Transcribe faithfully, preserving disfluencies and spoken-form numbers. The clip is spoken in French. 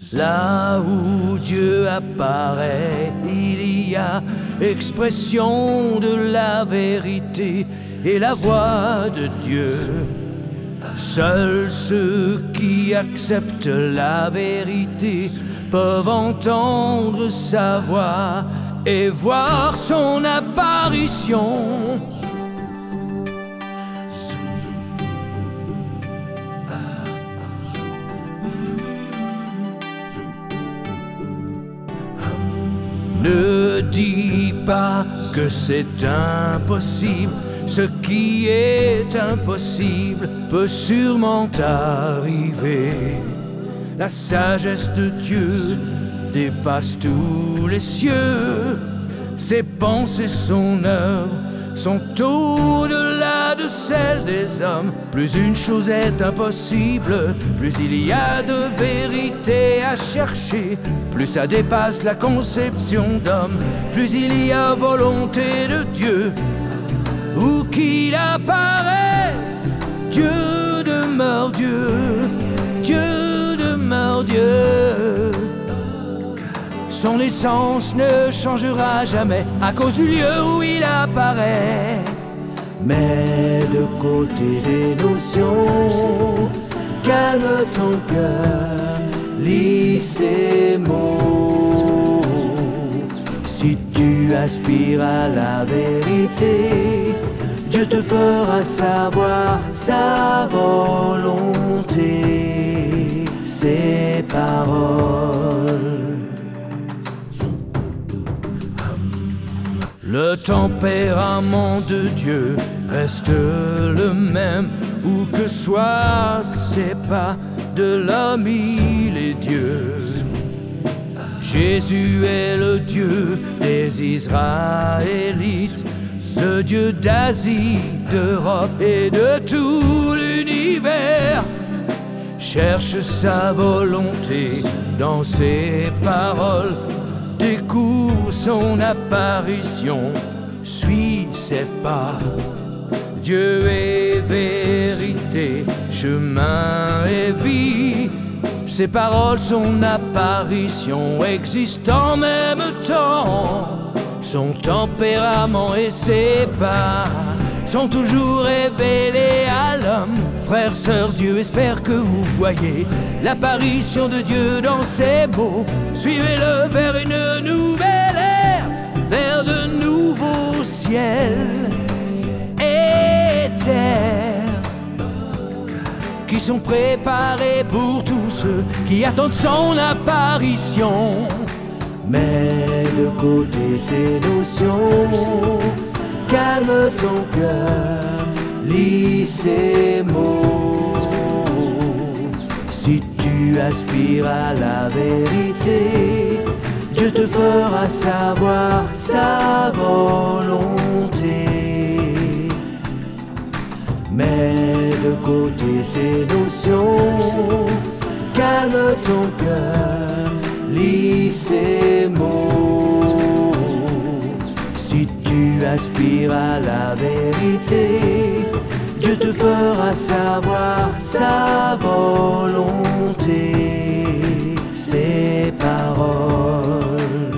Là où Dieu apparaît, il y a expression de la vérité et la voix de Dieu. Seuls ceux qui acceptent la vérité peuvent entendre sa voix et voir son apparition. Ne dis pas que c'est impossible, ce qui est impossible peut sûrement arriver. La sagesse de Dieu dépasse tous les cieux, ses pensées, son œuvre sont au-delà de celles des hommes. Plus une chose est impossible, plus il y a de vérité à chercher, plus ça dépasse la conception d'homme, plus il y a volonté de Dieu. Où qu'il apparaisse, Dieu demeure Dieu, Dieu demeure Dieu. Son essence ne changera jamais à cause du lieu où il apparaît. Mets de côté tes notions, calme ton cœur, lis ces mots. Si tu aspires à la vérité, Dieu te fera savoir sa volonté, ses paroles. Le tempérament de Dieu reste le même, où que soient ses pas, de l'homme il est Dieu. Jésus est le Dieu des Israélites, le Dieu d'Asie, d'Europe et de tout l'univers. Cherche sa volonté dans ses paroles, découvre son apparition, suis ses pas. Dieu est vérité, chemin et vie. Ses paroles, son apparition existent en même temps. Son tempérament et ses pas sont toujours révélés à l'homme. Frères, sœurs, Dieu espère que vous voyez l'apparition de Dieu dans ses mots. Suivez-le vers une nouvelle ère, vers de nouveaux ciels et terres qui sont préparés pour tous ceux qui attendent son apparition. Mets de côté tes notions, calme ton cœur, lis ces mots. Si tu aspires à la vérité, Dieu te fera savoir sa volonté. Mets de côté tes notions, calme ton cœur, lis ces mots. Si tu aspires à la vérité, Dieu te fera savoir sa volonté, ses paroles.